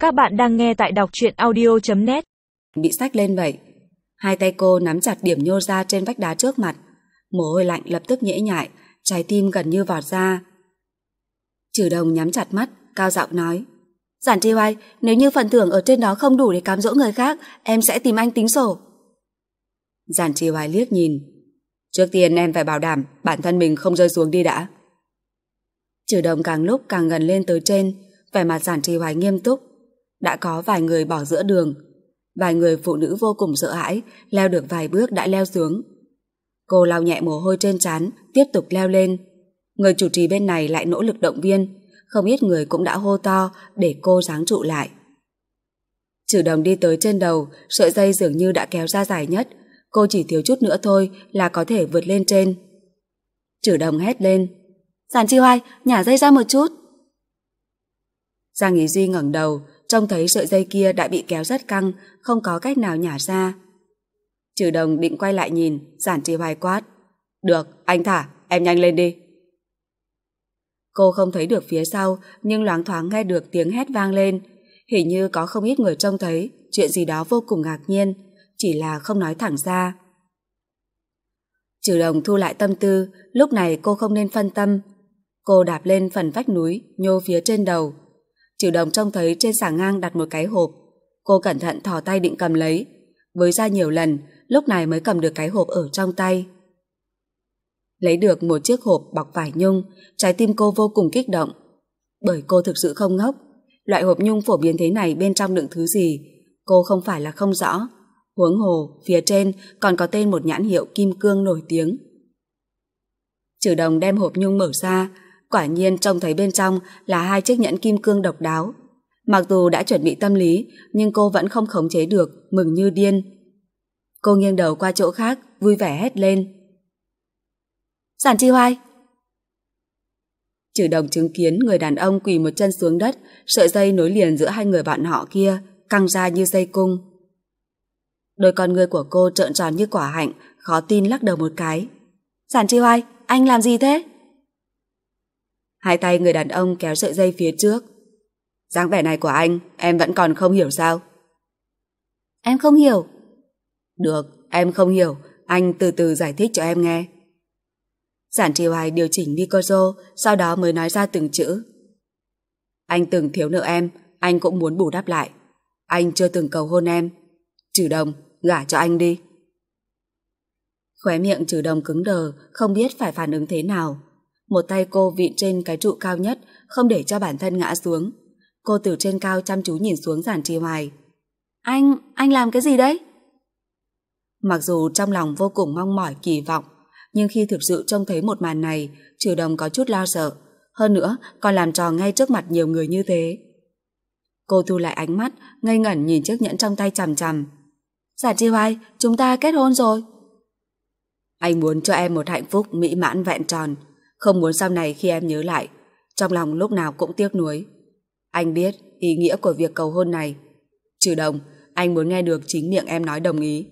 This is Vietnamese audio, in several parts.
Các bạn đang nghe tại đọc truyện audio.net. Bị xách lên vậy. Hai tay cô nắm chặt điểm nhô ra trên vách đá trước mặt. Mồ hôi lạnh lập tức nhễ nhại, trái tim gần như vọt ra. Trừ Đồng nhắm chặt mắt, cao giọng nói: Giản Tri Hoài, nếu như phần thưởng ở trên đó không đủ để cám dỗ người khác, em sẽ tìm anh tính sổ. Giản Tri Hoài liếc nhìn. Trước tiên em phải bảo đảm bản thân mình không rơi xuống đi đã. Trừ Đồng càng lúc càng gần lên tới trên, vẻ mặt Giản Tri Hoài nghiêm túc. Đã có vài người bỏ giữa đường, vài người phụ nữ vô cùng sợ hãi, leo được vài bước đã leo xuống. Cô lau nhẹ mồ hôi trên trán, tiếp tục leo lên. Người chủ trì bên này lại nỗ lực động viên, không ít người cũng đã hô to để cô giáng trụ lại. Trừ Đồng đi tới trên đầu, sợi dây dường như đã kéo ra dài nhất, cô chỉ thiếu chút nữa thôi là có thể vượt lên trên. Trừ Đồng hét lên: Giản Tri Hoài, nhả dây ra một chút. Giang Ý Duy ngẩng đầu, trông thấy sợi dây kia đã bị kéo rất căng, không có cách nào nhả ra. Trừ Đồng định quay lại nhìn, Giản Tri Hoài quát: Được, anh thả, em nhanh lên đi. Cô không thấy được phía sau, nhưng loáng thoáng nghe được tiếng hét vang lên. Hình như có không ít người trông thấy chuyện gì đó vô cùng ngạc nhiên, chỉ là không nói thẳng ra. Trừ Đồng thu lại tâm tư, lúc này cô không nên phân tâm. Cô đạp lên phần vách núi, nhô phía trên đầu. Trừ Đồng trông thấy trên xà ngang đặt một cái hộp. Cô cẩn thận thò tay định cầm lấy, với ra nhiều lần, lúc này mới cầm được cái hộp ở trong tay. Lấy được một chiếc hộp bọc vải nhung, trái tim cô vô cùng kích động. Bởi cô thực sự không ngốc, loại hộp nhung phổ biến thế này bên trong đựng thứ gì, cô không phải là không rõ. Huống hồ, phía trên còn có tên một nhãn hiệu kim cương nổi tiếng. Trừ Đồng đem hộp nhung mở ra, quả nhiên trông thấy bên trong là hai chiếc nhẫn kim cương độc đáo. Mặc dù đã chuẩn bị tâm lý, nhưng cô vẫn không khống chế được, mừng như điên. Cô nghiêng đầu qua chỗ khác, vui vẻ hét lên: Giản Tri Hoài! Trừ Đồng chứng kiến người đàn ông quỳ một chân xuống đất, sợi dây nối liền giữa hai người bạn họ kia căng ra như dây cung. Đôi con ngươi của cô trợn tròn như quả hạnh, khó tin lắc đầu một cái. Giản Tri Hoài, anh làm gì thế? Hai tay người đàn ông kéo sợi dây phía trước. Dáng vẻ này của anh, em vẫn còn không hiểu sao? Em không hiểu. Được, em không hiểu, anh từ từ giải thích cho em nghe. Giản Tri Hoài điều chỉnh micro, sau đó mới nói ra từng chữ. Anh từng thiếu nợ em, anh cũng muốn bù đắp lại. Anh chưa từng cầu hôn em. Trừ Đồng, gả cho anh đi. Khóe miệng Trừ Đồng cứng đờ, không biết phải phản ứng thế nào. Một tay cô vịn trên cái trụ cao nhất, không để cho bản thân ngã xuống. Cô từ trên cao chăm chú nhìn xuống Giản Tri Hoài. Anh làm cái gì đấy? Mặc dù trong lòng vô cùng mong mỏi kỳ vọng, nhưng khi thực sự trông thấy một màn này, Trừ Đồng có chút lo sợ. Hơn nữa, còn làm trò ngay trước mặt nhiều người như thế. Cô thu lại ánh mắt, ngây ngẩn nhìn chiếc nhẫn trong tay chằm chằm. Giản Tri Hoài, chúng ta kết hôn rồi. Anh muốn cho em một hạnh phúc mỹ mãn vẹn tròn, không muốn sau này khi em nhớ lại, trong lòng lúc nào cũng tiếc nuối. Anh biết ý nghĩa của việc cầu hôn này. Trừ Đồng, anh muốn nghe được chính miệng em nói đồng ý.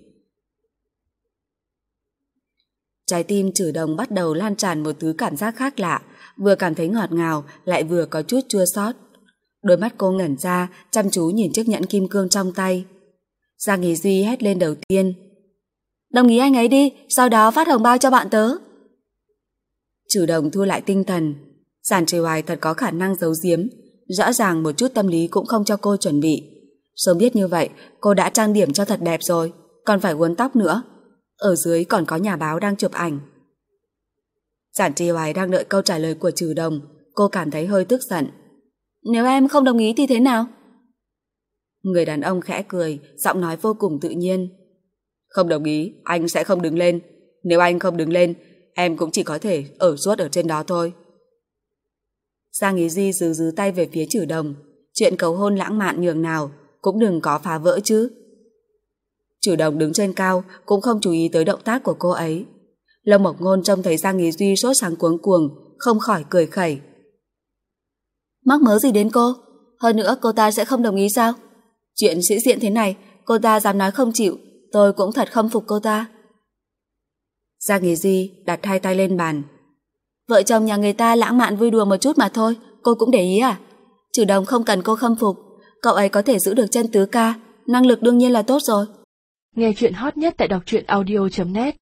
Trái tim Trừ Đồng bắt đầu lan tràn một thứ cảm giác khác lạ, vừa cảm thấy ngọt ngào, lại vừa có chút chua xót. Đôi mắt cô ngẩn ra, chăm chú nhìn chiếc nhẫn kim cương trong tay. Giang Ý Duy hét lên đầu tiên: Đồng ý anh ấy đi, sau đó phát hồng bao cho bạn tớ. Trừ Đồng thu lại tinh thần. Giản Tri Hoài thật có khả năng giấu giếm, rõ ràng một chút tâm lý cũng không cho cô chuẩn bị. Sớm biết như vậy, cô đã trang điểm cho thật đẹp rồi, còn phải uốn tóc nữa. Ở dưới còn có nhà báo đang chụp ảnh. Giản Tri Hoài đang đợi câu trả lời của Trừ Đồng. Cô cảm thấy hơi tức giận. Nếu em không đồng ý thì thế nào? Người đàn ông khẽ cười, giọng nói vô cùng tự nhiên. Không đồng ý, anh sẽ không đứng lên. Nếu anh không đứng lên, em cũng chỉ có thể ở suốt ở trên đó thôi. Giang Ý Duy giữ tay về phía Trừ Đồng. Chuyện cầu hôn lãng mạn nhường nào cũng đừng có phá vỡ chứ. Trừ Đồng đứng trên cao cũng không chú ý tới động tác của cô ấy. Lâm Mộc Ngôn trông thấy Giang Ý Duy sốt sáng cuống cuồng, không khỏi cười khẩy. Mắc mớ gì đến cô? Hơn nữa cô ta sẽ không đồng ý sao? Chuyện sĩ diện thế này, cô ta dám nói không chịu, tôi cũng thật khâm phục cô ta. Giang Ý Duy đặt hai tay lên bàn. Vợ chồng nhà người ta lãng mạn vui đùa một chút mà thôi, cô cũng để ý à? Trừ Đồng không cần cô khâm phục, Cậu ấy có thể giữ được chân tứ ca, năng lực đương nhiên là tốt rồi. Nghe chuyện hot nhất tại đọc truyện audio.net